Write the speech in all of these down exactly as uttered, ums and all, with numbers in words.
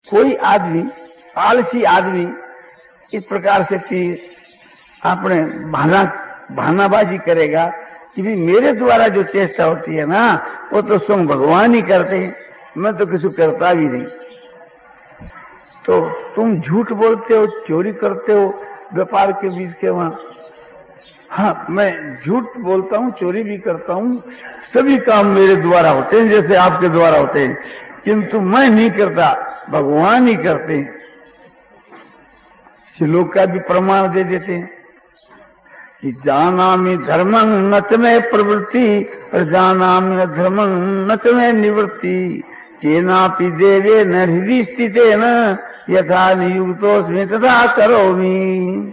कोई आदमी, आलसी आदमी इस प्रकार से कि अपने भाना भानाबाजी करेगा कि भी मेरे द्वारा जो चेष्टा होती है ना वो तो स्वयं भगवान ही करते हैं, मैं तो किसी करता भी नहीं। तो तुम झूठ बोलते हो, चोरी करते हो व्यापार के बीच के वहां। हाँ, मैं झूठ बोलता हूँ, चोरी भी करता हूँ, सभी काम मेरे द्वारा होते हैं जैसे आपके द्वारा होते हैं, किंतु मैं नहीं करता, भगवान ही करते हैं। श्लोक का भी प्रमाण दे देते हैं कि जानामि धर्मं न च मे प्रवृत्ति और जानामि धर्मं न च मे निवृत्ति केनापि देवेन हृदि स्थितेन यथा नियुक्तोऽस्मि तथा करोमि।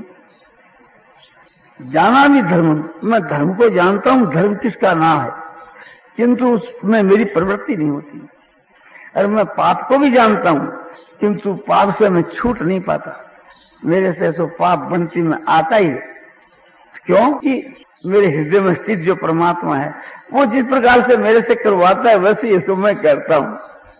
जानामि धर्मं, मैं धर्म को जानता हूँ, धर्म किसका नाम है, किंतु उसमें मेरी प्रवृत्ति नहीं होती। और मैं पाप को भी जानता हूँ, किंतु पाप से मैं छूट नहीं पाता, मेरे से सो पाप बनती में आता ही है। क्योंकि मेरे हृदय में स्थित जो परमात्मा है वो जिस प्रकार से मेरे से करवाता है वैसे इसको मैं करता हूँ।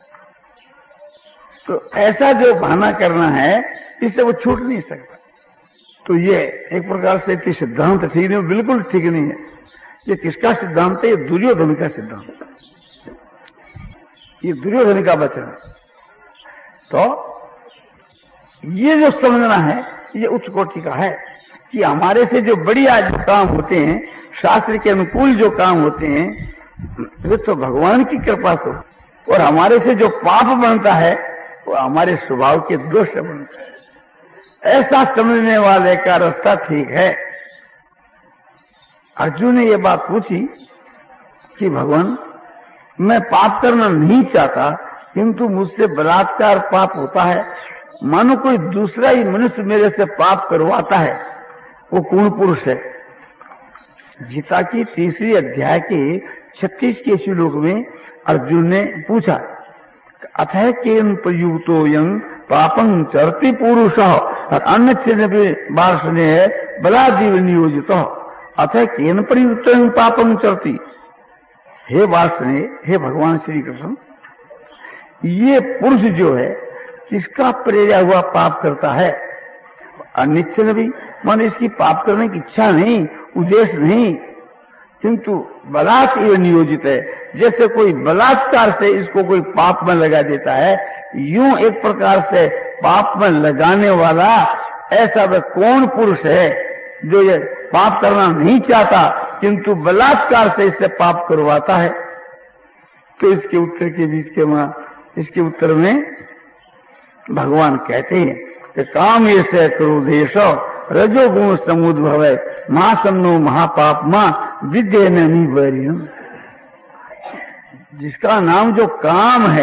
तो ऐसा जो भाना करना है इससे वो छूट नहीं सकता। तो ये एक प्रकार से कि सिद्धांत ठीक नहीं, बिल्कुल ठीक नहीं है। ये किसका सिद्धांत है? ये दुर्योधन का सिद्धांत है, ये दुर्योधन का वचन है। तो ये जो समझना है ये उच्च कोटि का है कि हमारे से जो बढ़िया जो काम होते हैं, शास्त्र के अनुकूल जो काम होते हैं, वे तो भगवान की कृपा से, और हमारे से जो पाप बनता है वो हमारे स्वभाव के दोष से बनता है। ऐसा समझने वाले का रास्ता ठीक है। अर्जुन ने ये बात पूछी कि भगवान मैं पाप करना नहीं चाहता, किंतु मुझसे बलात्कार पाप होता है, मानो कोई दूसरा ही मनुष्य मेरे से पाप करवाता है, वो कौन पुरुष है? गीता की तीसरी अध्याय के छत्तीस के श्लोक में अर्जुन ने पूछा, अथः केन प्रयुक्तोऽयं पापं चरति पुरुषः और अन्य बार्षणे है बलादीव नियोजित अथः केन प्रयुक्तोऽयं पापं चरति। हे वार्षणे, हे भगवान श्री कृष्ण, ये पुरुष जो है किसका प्रेरा हुआ पाप करता है? अनिच्छन भी, मान इसकी पाप करने की इच्छा नहीं, उद्देश्य नहीं, किंतु बलात् एवं नियोजित है। जैसे कोई बलात्कार से इसको कोई पाप में लगा देता है, यूं एक प्रकार से पाप में लगाने वाला ऐसा वह कौन पुरुष है जो ये पाप करना नहीं चाहता किंतु बलात्कार से इससे पाप करवाता है? तो इसके उत्तर के बीच के वहां इसके उत्तर में भगवान कहते हैं कि काम ये से क्रोधेश रजोगुण समुद्भव महासन्नो महापाप मां विद्य नहीं। जिसका नाम जो काम है,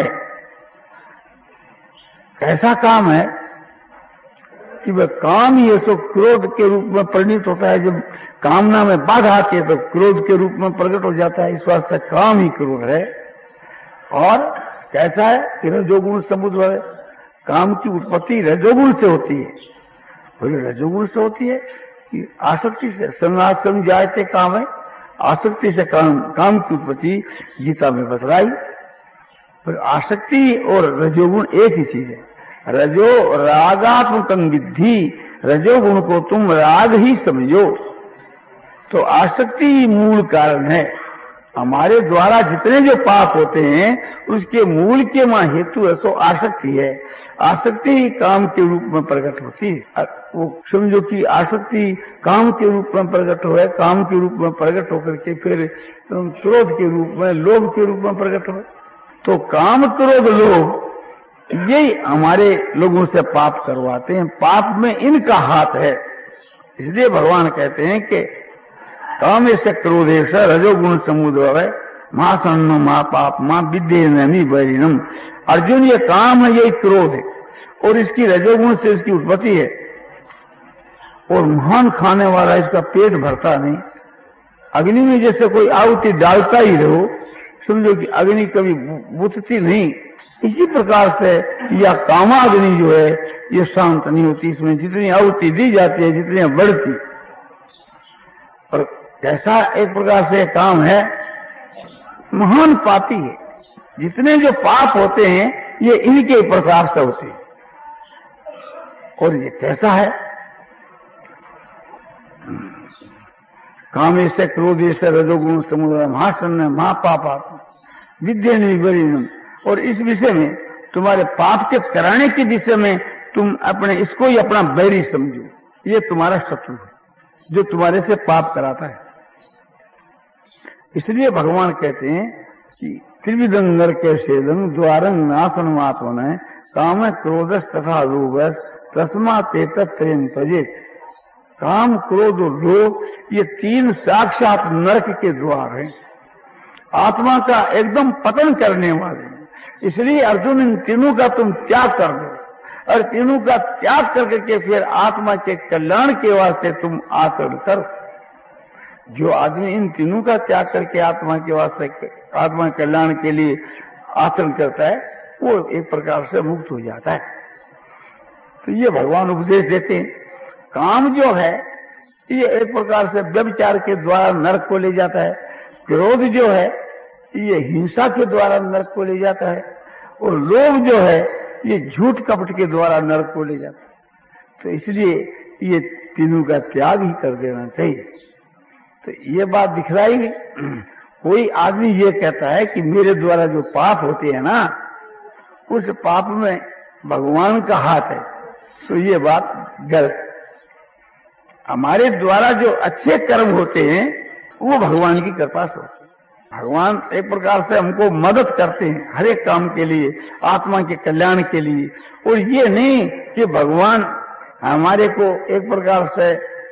कैसा काम है कि वह काम ही सो क्रोध के रूप में परिणित होता है। जब कामना में बाधा आती है तो क्रोध के रूप में प्रकट हो जाता है। इस वास्ते काम ही क्रोध है। और कैसा है कि रजोगुण समुद्भव है, काम की उत्पत्ति रजोगुण से होती है। बोले रजोगुण से होती है कि आसक्ति से, संगासम जायते काम है, आसक्ति से काम काम की उत्पत्ति गीता में बतलाई। पर आसक्ति और रजोगुण एक ही चीज है। रजो रागात्मकं विद्धि, रजोगुण को तुम राग ही समझो। तो आसक्ति मूल कारण है। हमारे द्वारा जितने जो पाप होते हैं उसके मूल के मां हेतु है सो आसक्ति है। आसक्ति ही काम के रूप में प्रकट होती है। वो समझो कि आसक्ति काम के रूप में प्रकट हो है, काम के रूप में प्रकट होकर के फिर क्रोध के रूप में, लोभ के रूप में प्रकट हो। तो काम, क्रोध, लोभ यही हमारे लोगों से पाप करवाते हैं। पाप में इनका हाथ है। इसलिए भगवान कहते हैं कि काम से क्रोधेश रजोगुण समुद्भव है महासन्न महापाप मां विद्ये नमी बैरिनम। अर्जुन, ये काम है, ये क्रोध है और इसकी रजोगुण से इसकी उत्पत्ति है। और महान खाने वाला इसका पेट भरता नहीं। अग्नि में जैसे कोई आहुति डालता ही रहो, समझो कि अग्नि कभी बुझती नहीं। इसी प्रकार से यह कामाग्नि जो है ये शांत नहीं होती। इसमें जितनी आहुति दी जाती है जितनी बढ़ती। और कैसा एक प्रकार से काम है, महान पापी है। जितने जो पाप होते हैं ये इनके प्रकार से होते हैं। और ये कैसा है? कामे से क्रोधे से रजोगुण समुद्र महाशन्न महापापा विद्या विपरीनम। और इस विषय में तुम्हारे पाप के कराने के विषय में तुम अपने इसको ही अपना बैरी समझो, ये तुम्हारा शत्रु है जो तुम्हारे से पाप कराता है। इसलिए भगवान कहते हैं कि त्रिविधं नरके छेदं द्वारं नाशनम् आत्मनः काम क्रोधस तथा लोभस तस्मात् एतत्त्रयं त्यजेत्। काम क्रोध और लोभ ये तीन साक्षात नरक के द्वार हैं, आत्मा का एकदम पतन करने वाले। इसलिए अर्जुन इन तीनों का तुम त्याग कर दो, और तीनों का त्याग करके के फिर आत्मा के कल्याण के वास्ते तुम आचरण करो। जो आदमी इन तीनों का त्याग करके आत्मा के वास्ते आत्मा कल्याण के लिए आचरण करता है वो एक प्रकार से मुक्त हो जाता है। तो ये भगवान उपदेश देते हैं। काम जो है ये एक प्रकार से व्यभिचार के द्वारा नरक को ले जाता है, क्रोध जो है ये हिंसा के द्वारा नरक को ले जाता है, और लोभ जो है ये झूठ कपट के द्वारा नरक को ले जाता है। तो इसलिए ये तीनों का त्याग ही कर देना चाहिए। तो ये बात दिखलाई। कोई आदमी ये कहता है कि मेरे द्वारा जो पाप होते हैं ना उस पाप में भगवान का हाथ है, तो ये बात गलत। हमारे द्वारा जो अच्छे कर्म होते हैं वो भगवान की कृपा से होते हैं। भगवान एक प्रकार से हमको मदद करते हैं हर एक काम के लिए, आत्मा के कल्याण के लिए। और ये नहीं कि भगवान हमारे को एक प्रकार से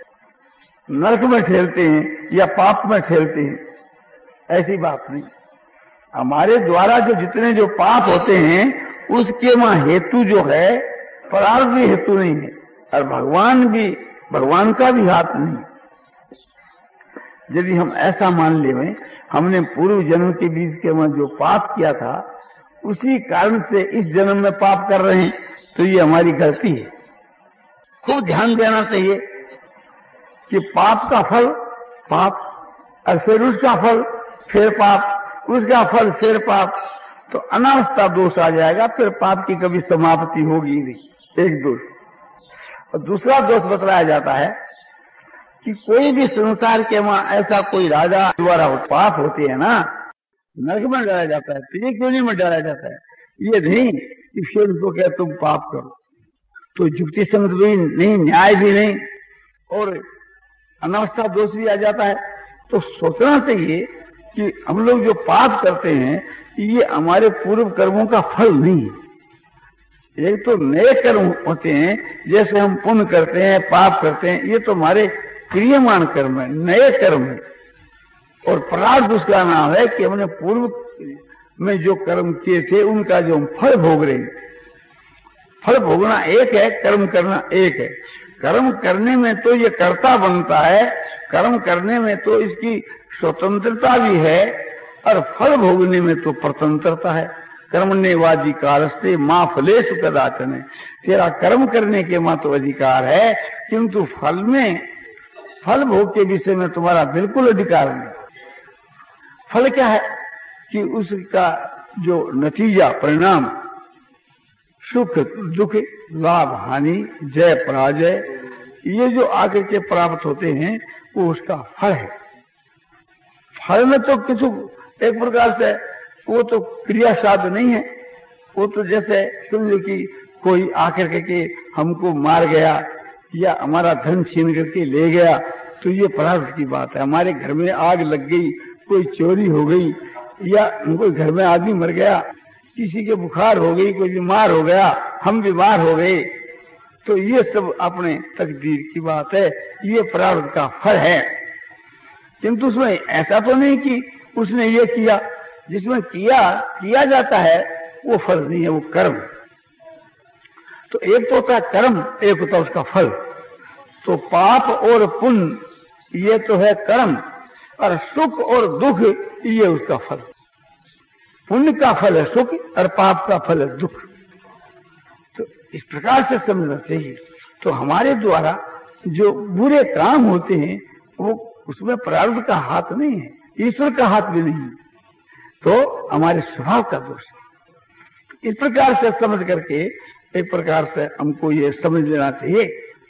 नरक में ठेलते हैं या पाप में ठेलते हैं, ऐसी बात नहीं। हमारे द्वारा जो जितने जो पाप होते हैं उसके वहां हेतु जो है प्रारब्ध भी हेतु नहीं है, और भगवान भी भगवान का भी हाथ नहीं। यदि हम ऐसा मान लें हमने पूर्व जन्म के बीच के वहां जो पाप किया था उसी कारण से इस जन्म में पाप कर रहे हैं, तो ये हमारी गलती है। खूब ध्यान देना चाहिए कि पाप का फल पाप, और फिर उसका फल फिर पाप, उसका फल फिर पाप, तो अनावस्था दोष आ जाएगा। फिर पाप की कभी समाप्ति होगी नहीं। एक दोष। और दूसरा दोष बतलाया जाता है कि कोई भी संसार के वहां ऐसा कोई राजा द्वारा पाप होते हैं ना, नरक में डाला जाता है, तो ये क्यों नहीं में डाला जाता है? ये नहीं कि फिर उनको कहे तुम पाप करो, तो युक्ति संगत भी नहीं, न्याय भी नहीं, और अनावस्था दोष भी आ जाता है। तो सोचना चाहिए कि हम लोग जो पाप करते हैं ये हमारे पूर्व कर्मों का फल नहीं है। एक तो नए कर्म होते हैं, जैसे हम पुण्य करते हैं, पाप करते हैं, ये तो हमारे क्रियमान कर्म है, नए कर्म है। और प्रारब्ध उसका नाम है कि हमने पूर्व में जो कर्म किए थे उनका जो हम फल भोग रहे हैं। फल भोगना एक है, कर्म करना एक है। कर्म करने में तो ये कर्ता बनता है, कर्म करने में तो इसकी स्वतंत्रता भी है, और फल भोगने में तो स्वतंत्रता है। कर्मण्य वाधिकारस्ते मां फलेषु कदाचन। तेरा कर्म करने के मां तो अधिकार है, किंतु फल में फल भोग के विषय में तुम्हारा बिल्कुल अधिकार नहीं। फल क्या है कि उसका जो नतीजा परिणाम सुख दुख लाभ हानि जय पराजय ये जो आकर के प्राप्त होते हैं वो उसका फल है। फल में तो किसी एक प्रकार से वो तो क्रिया साध नहीं है। वो तो जैसे समझो कि कोई आकर के हमको मार गया या हमारा धन छीन करके ले गया, तो ये प्रारब्ध की बात है। हमारे घर में आग लग गई, कोई चोरी हो गई, या कोई घर में आदमी मर गया, किसी के बुखार हो गई, कोई बीमार हो गया, हम बीमार हो गए, तो ये सब अपने तकदीर की बात है, ये प्रारब्ध का फल है। किंतु उसमें ऐसा तो नहीं कि उसने ये किया, जिसमें किया किया जाता है वो फल नहीं है, वो कर्म। तो एक तो होता है कर्म, एक होता है उसका फल। तो पाप और पुण्य ये तो है कर्म, और सुख और दुख ये उसका फल। पुण्य का फल है सुख और पाप का फल है दुख। तो इस प्रकार से समझना चाहिए। तो हमारे द्वारा जो बुरे काम होते हैं वो उसमें प्रारब्ध का हाथ नहीं है, ईश्वर का हाथ भी नहीं है, तो हमारे स्वभाव का दोष है। इस प्रकार से समझ करके एक प्रकार से हमको ये समझ लेना चाहिए